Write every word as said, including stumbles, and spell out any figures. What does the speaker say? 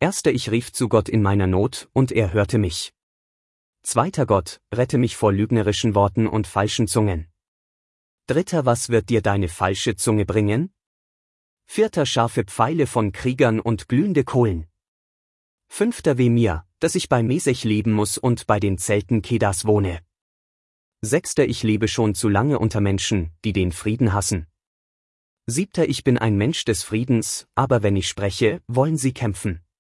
Erster Ich rief zu Gott in meiner Not, und er hörte mich. Zweiter Gott, rette mich vor lügnerischen Worten und falschen Zungen. Dritter Was wird dir deine falsche Zunge bringen? Vierter Scharfe Pfeile von Kriegern und glühende Kohlen. Fünfter Weh mir, dass ich bei Mesech leben muss und bei den Zelten Kedas wohne. Sechster Ich lebe schon zu lange unter Menschen, die den Frieden hassen. Siebter Ich bin ein Mensch des Friedens, aber wenn ich spreche, wollen sie kämpfen.